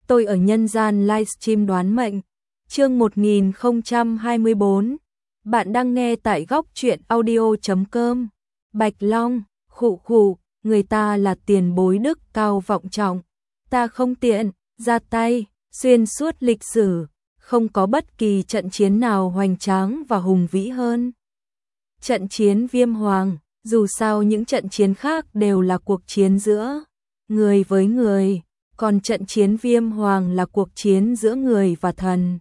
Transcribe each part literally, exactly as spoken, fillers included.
tôi ở nhân gian livestream đoán mệnh. Chương một nghìn không trăm hai mươi bốn. Bạn đang nghe tại góc truyện audio chấm com. Bạch Long, khụ khụ, người ta là tiền bối đức cao vọng trọng. Ta không tiện ra tay, xuyên suốt lịch sử, không có bất kỳ trận chiến nào hoành tráng và hùng vĩ hơn trận chiến Viêm Hoàng. Dù sao những trận chiến khác đều là cuộc chiến giữa người với người, còn trận chiến Viêm Hoàng là cuộc chiến giữa người và thần.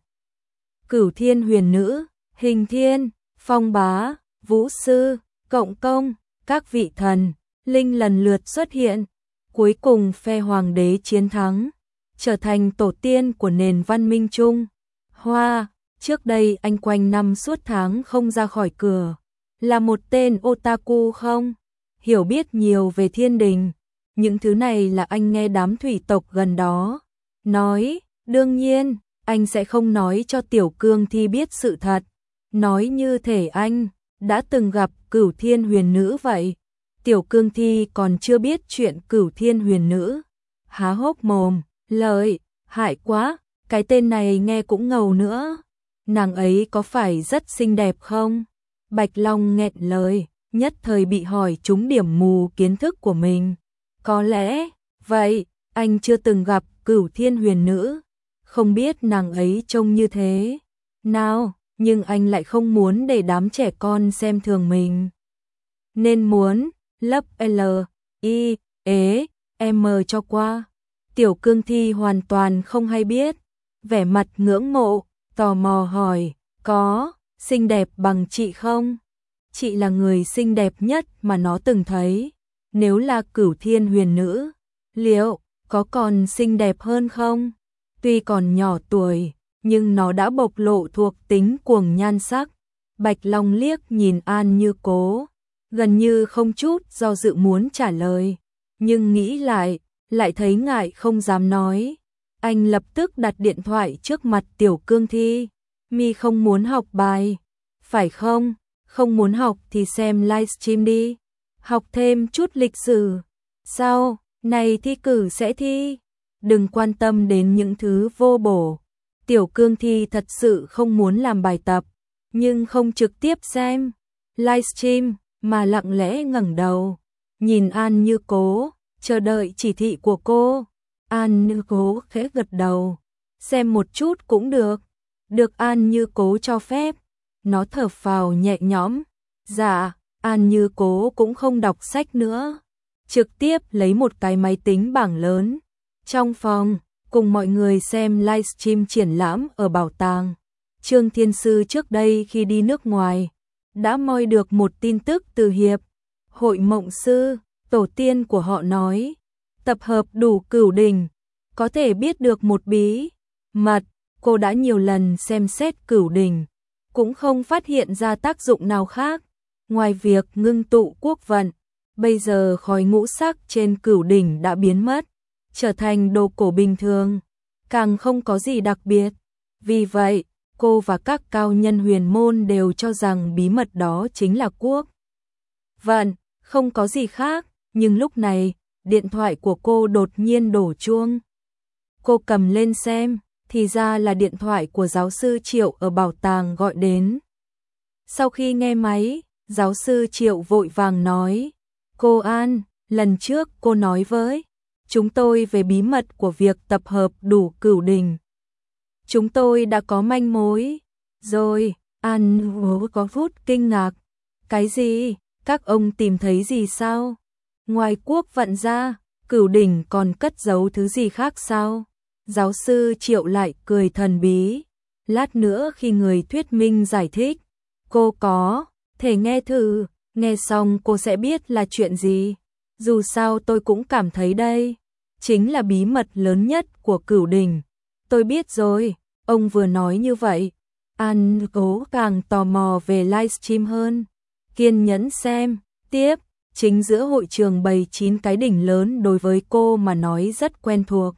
Cửu Thiên Huyền Nữ, Hình Thiên, Phong Bá, Vũ Sư, Cộng Công, các vị thần, linh lần lượt xuất hiện. Cuối cùng phe hoàng đế chiến thắng, trở thành tổ tiên của nền văn minh Trung Hoa. Trước đây anh quanh năm suốt tháng không ra khỏi cửa, là một tên otaku không hiểu biết nhiều về thiên đình. Những thứ này là anh nghe đám thủy tộc gần đó nói. Đương nhiên, anh sẽ không nói cho Tiểu Cương Thi biết sự thật, nói như thể anh đã từng gặp Cửu Thiên Huyền Nữ vậy. Tiểu Cương Thi còn chưa biết chuyện Cửu Thiên Huyền Nữ, há hốc mồm, lợi hại quá, cái tên này nghe cũng ngầu nữa. Nàng ấy có phải rất xinh đẹp không? Bạch Long nghẹn lời, nhất thời bị hỏi trúng điểm mù kiến thức của mình. Có lẽ vậy, anh chưa từng gặp Cửu Thiên Huyền Nữ, không biết nàng ấy trông như thế nào, nhưng anh lại không muốn để đám trẻ con xem thường mình, nên muốn lấp L, I, E, M cho qua. Tiểu Cương Thi hoàn toàn không hay biết, vẻ mặt ngưỡng mộ, tò mò hỏi, có xinh đẹp bằng chị không? Chị là người xinh đẹp nhất mà nó từng thấy. Nếu là Cửu Thiên Huyền Nữ, liệu có còn xinh đẹp hơn không? Tuy còn nhỏ tuổi, nhưng nó đã bộc lộ thuộc tính cuồng nhan sắc. Bạch Long liếc nhìn An Như Cố, gần như không chút do dự muốn trả lời, nhưng nghĩ lại, lại thấy ngại không dám nói. Anh lập tức đặt điện thoại trước mặt Tiểu Cương Thi. Mi không muốn học bài, phải không? Không muốn học thì xem livestream đi. Học thêm chút lịch sử. Sao? Này thi cử sẽ thi. Đừng quan tâm đến những thứ vô bổ. Tiểu Cương Thi thật sự không muốn làm bài tập, nhưng không trực tiếp xem livestream mà lặng lẽ ngẩng đầu, nhìn An Như Cố, chờ đợi chỉ thị của cô. An Như Cố khẽ gật đầu. Xem một chút cũng được. Được An Như Cố cho phép. Nó thở phào nhẹ nhõm. Dạ, An Như Cố cũng không đọc sách nữa, trực tiếp lấy một cái máy tính bảng lớn trong phòng, cùng mọi người xem livestream triển lãm ở bảo tàng. Trương Thiên Sư trước đây khi đi nước ngoài, đã moi được một tin tức từ Hiệp hội Mộng Sư, tổ tiên của họ nói, tập hợp đủ cửu đỉnh, có thể biết được một bí mật. Cô đã nhiều lần xem xét cửu đỉnh, cũng không phát hiện ra tác dụng nào khác, ngoài việc ngưng tụ quốc vận. Bây giờ khói ngũ sắc trên cửu đỉnh đã biến mất, trở thành đồ cổ bình thường, càng không có gì đặc biệt. Vì vậy, cô và các cao nhân huyền môn đều cho rằng bí mật đó chính là quốc vận, không có gì khác. Nhưng lúc này, điện thoại của cô đột nhiên đổ chuông. Cô cầm lên xem, thì ra là điện thoại của giáo sư Triệu ở bảo tàng gọi đến. Sau khi nghe máy, giáo sư Triệu vội vàng nói, cô An, lần trước cô nói với chúng tôi về bí mật của việc tập hợp đủ cửu đỉnh. Chúng tôi đã có manh mối rồi. An có phút kinh ngạc. Cái gì? Các ông tìm thấy gì sao? Ngoài quốc vận ra, cửu đỉnh còn cất giấu thứ gì khác sao? Giáo sư Triệu lại cười thần bí. Lát nữa khi người thuyết minh giải thích, cô có thể nghe thử, nghe xong cô sẽ biết là chuyện gì. Dù sao tôi cũng cảm thấy đây chính là bí mật lớn nhất của cửu đỉnh. Tôi biết rồi, ông vừa nói như vậy. An Cố càng tò mò về livestream hơn, kiên nhẫn xem tiếp. Chính giữa hội trường bày chín cái đỉnh lớn đối với cô mà nói rất quen thuộc.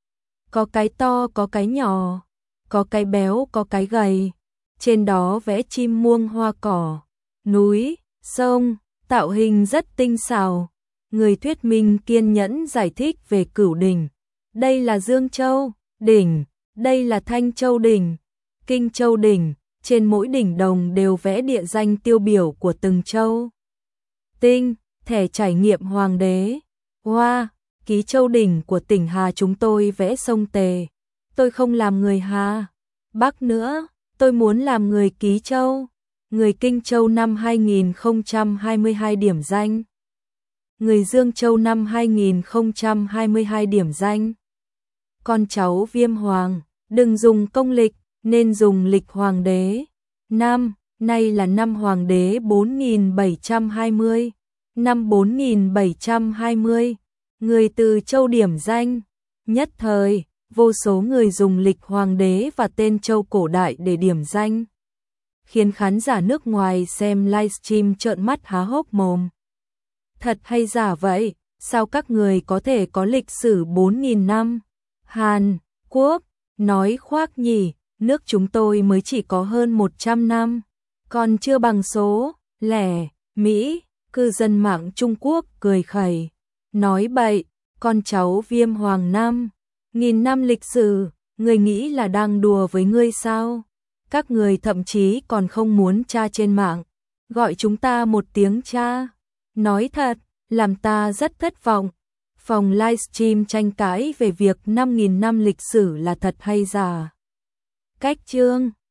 Có cái to, có cái nhỏ, có cái béo, có cái gầy. Trên đó vẽ chim muông hoa cỏ, núi, sông, tạo hình rất tinh xảo. Người thuyết minh kiên nhẫn giải thích về cửu đỉnh. Đây là Dương Châu, Đỉnh, đây là Thanh Châu đỉnh, Kinh Châu đỉnh, trên mỗi đỉnh đồng đều vẽ địa danh tiêu biểu của từng châu. Tinh, thẻ trải nghiệm hoàng đế. Hoa, Ký Châu đỉnh của tỉnh Hà chúng tôi vẽ sông Tề. Tôi không làm người Hà Bắc nữa, tôi muốn làm người Ký Châu. Người Kinh Châu năm hai nghìn không trăm hai mươi hai điểm danh. Người Dương Châu năm hai nghìn không trăm hai mươi hai điểm danh. Con cháu Viêm Hoàng, đừng dùng công lịch, nên dùng lịch hoàng đế. Năm, nay là năm hoàng đế bốn nghìn bảy trăm hai mươi. Năm bốn nghìn bảy trăm hai mươi, người từ châu điểm danh. Nhất thời, vô số người dùng lịch hoàng đế và tên châu cổ đại để điểm danh, khiến khán giả nước ngoài xem livestream trợn mắt há hốc mồm. Thật hay giả vậy? Sao các người có thể có lịch sử bốn nghìn năm? Hàn Quốc, nói khoác nhỉ, nước chúng tôi mới chỉ có hơn một trăm năm, còn chưa bằng số lẻ. Mỹ, cư dân mạng Trung Quốc cười khẩy, nói bậy, con cháu Viêm Hoàng năm nghìn năm lịch sử, người nghĩ là đang đùa với ngươi sao? Các người thậm chí còn không muốn tra trên mạng, gọi chúng ta một tiếng cha. Nói thật, làm ta rất thất vọng. Phòng livestream tranh cãi về việc năm nghìn năm lịch sử là thật hay giả. Cách chương